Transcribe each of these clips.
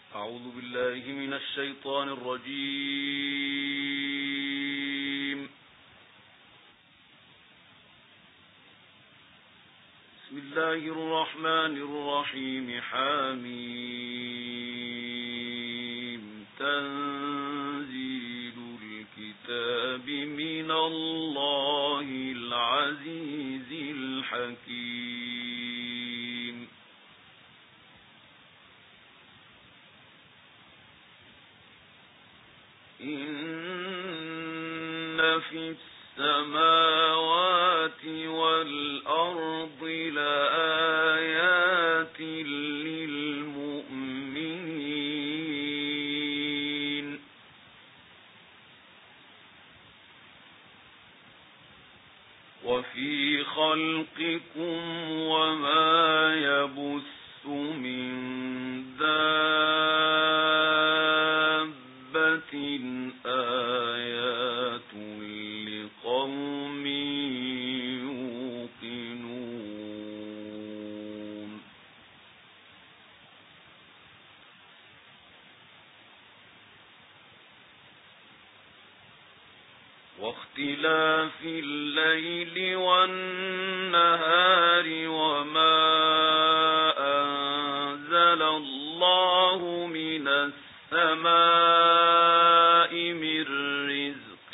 أعوذ بالله من الشيطان الرجيم. بسم الله الرحمن الرحيم. حميم. تنزيل الكتاب من الله العزيز الحكيم. إن في السماوات والأرض لآيات للمؤمنين. وفي خلقكم وما يبث من دابة آيات لقوم يوقنون. واختلاف الليل والنهار وما أنزل الله من السماء من رزق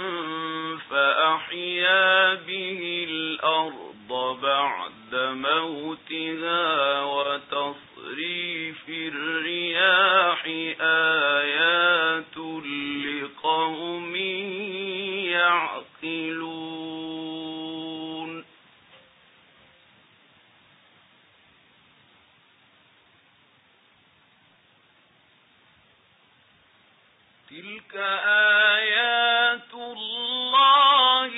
فأحيا به الأرض بعد موتها وتصريف الرياح آيات لقوم يعقلون. تلك آيات الله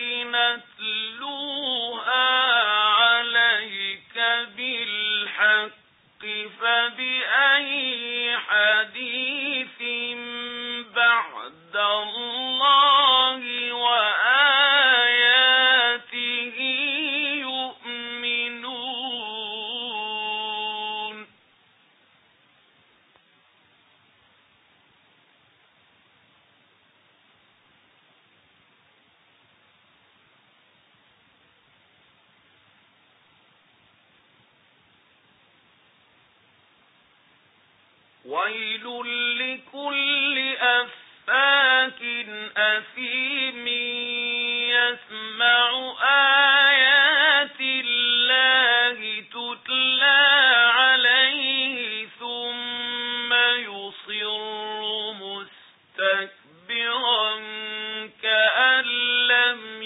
نتلوها عليك بالحق فبأي حديث بعد الله وآياته يؤمنون. ويل لكل أفاك أثيم يسمع آيات الله تتلى عليه ثم يصر مستكبرا كأن لم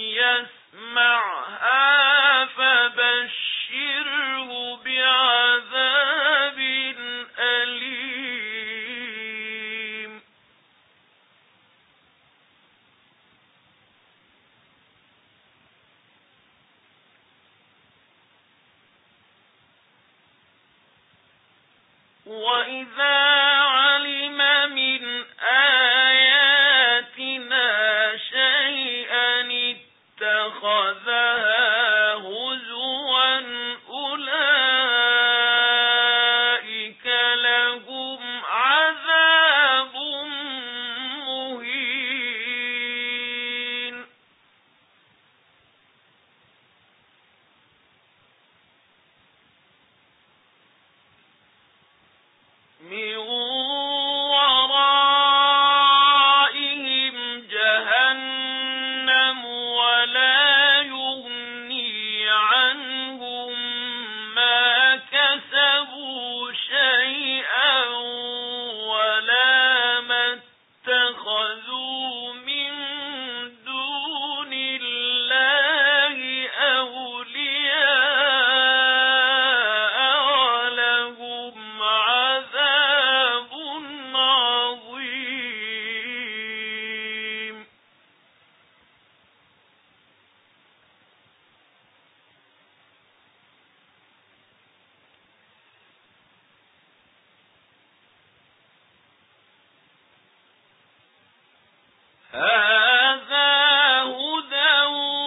يسمعها فبشره بعذاب أليم. وإذا علم من آياتنا شيئا اتخذها هزوا أولئك لهم عذاب مهين. من ورائهم جهنم ولا يغني عنهم ما كسبوا شيئا ولا ما اتخذوا من دون الله أولياء ولهم عذاب عظيم. هذا هدى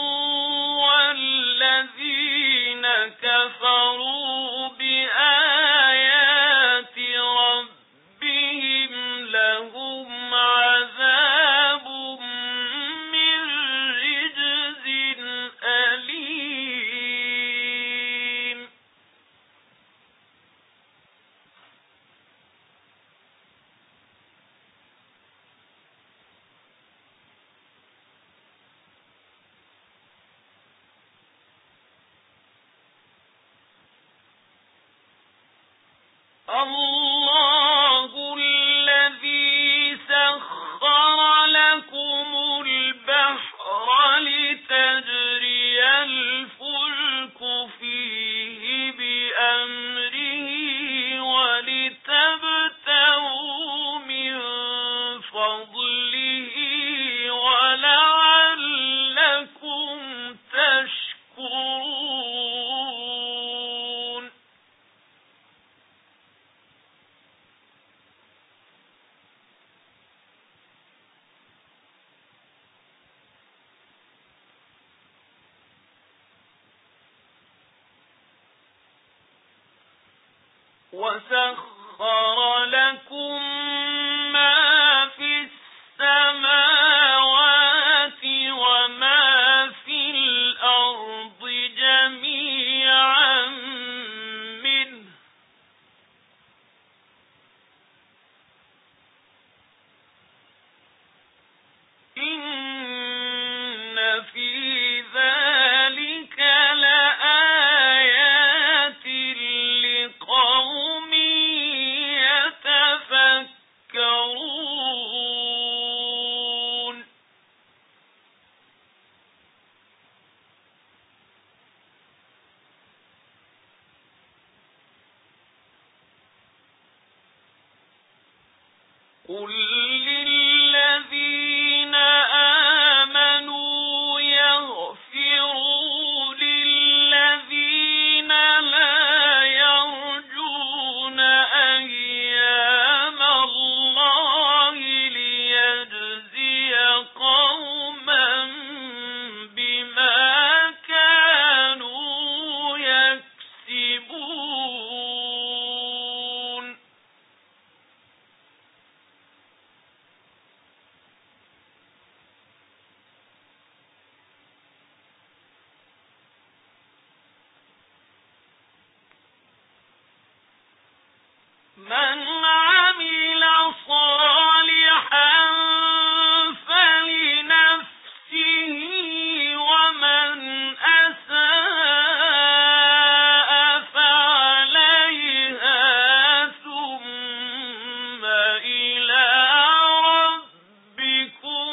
والذين كفروا بآيات ربهم الله الذي سخر لكم البحر لتجري الفلك فيه بأمره ولتبتغوا من فضله ولعلكم تشكرون وسخر لكم ما في السماوات وما في الأرض جميعا منه إن في ذلك لآيات لقوم يتفكرون قل للذين آمنوا يغفروا للذين لا يرجون أيام الله ليجزي قوما بما كانوا يكسبون من عمل صالحا فلنفسه ومن أساء فعليها ثم إلى ربكم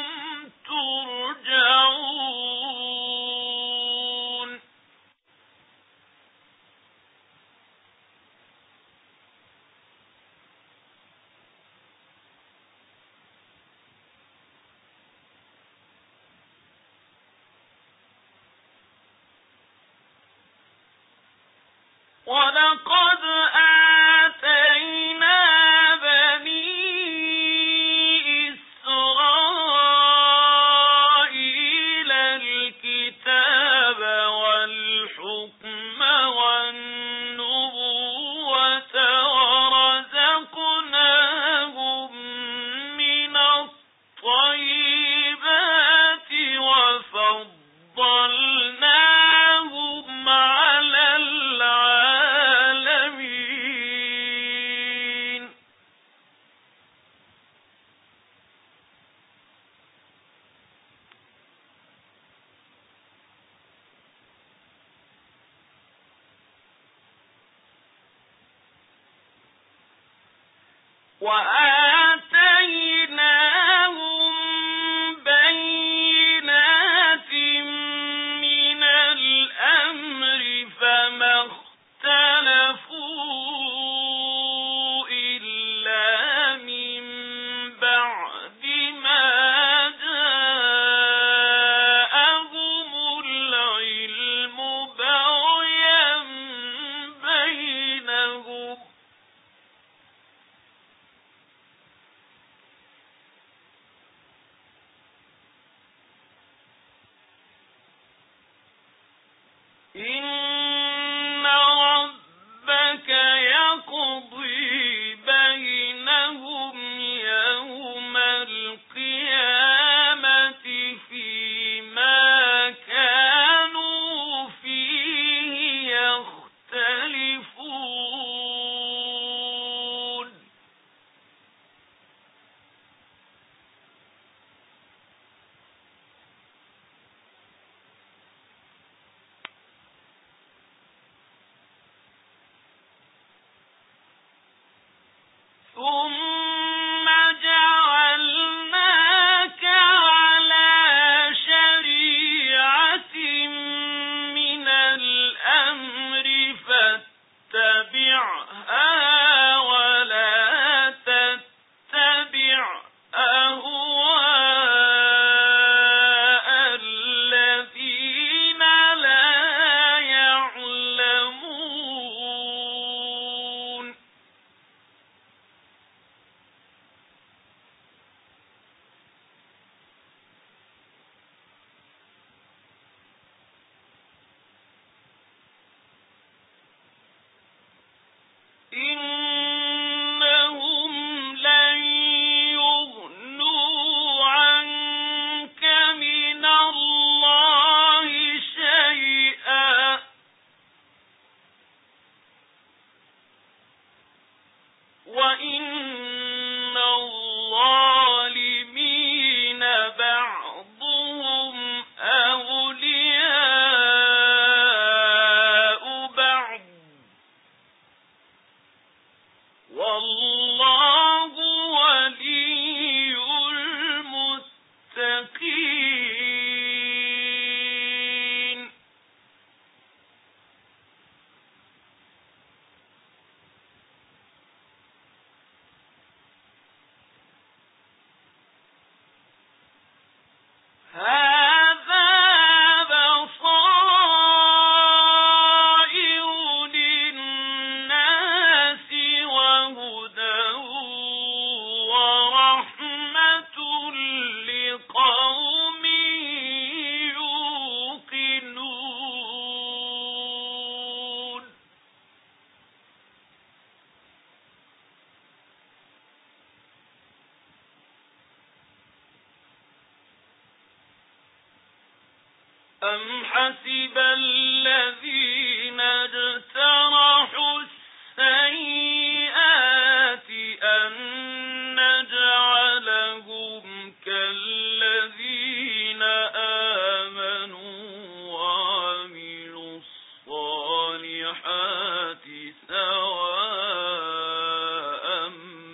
ترجعون ولقد آتينا بني إسرائيل الكتاب والحكم والنبوة ورزقناهم من الطيبات وفضلناهم على العالمين وآتيناهم بينات من الأمر فما اختلفوا إلا من بعد ما جاءهم العلم بغيا بينهم ثم جعلناك على شريعة من الأمر فاتبعها ولا تتبع أهواء الذين لا يعلمون إنهم لن يغنوا عنك من الله شيئا وإن الظالمين بعضهم أولياء بعض والله ولي المتقين هذا بصائر للناس وهدى ورحمة لقوم يوقنون أم حسب الذين اجترحوا السيئات أن نجعلهم كالذين آمنوا وعملوا الصالحات سواء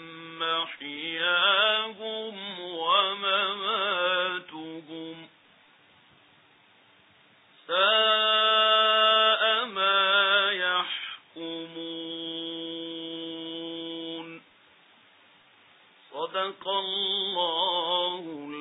محياهم ومماتهم ساء ما يحكمون صدق الله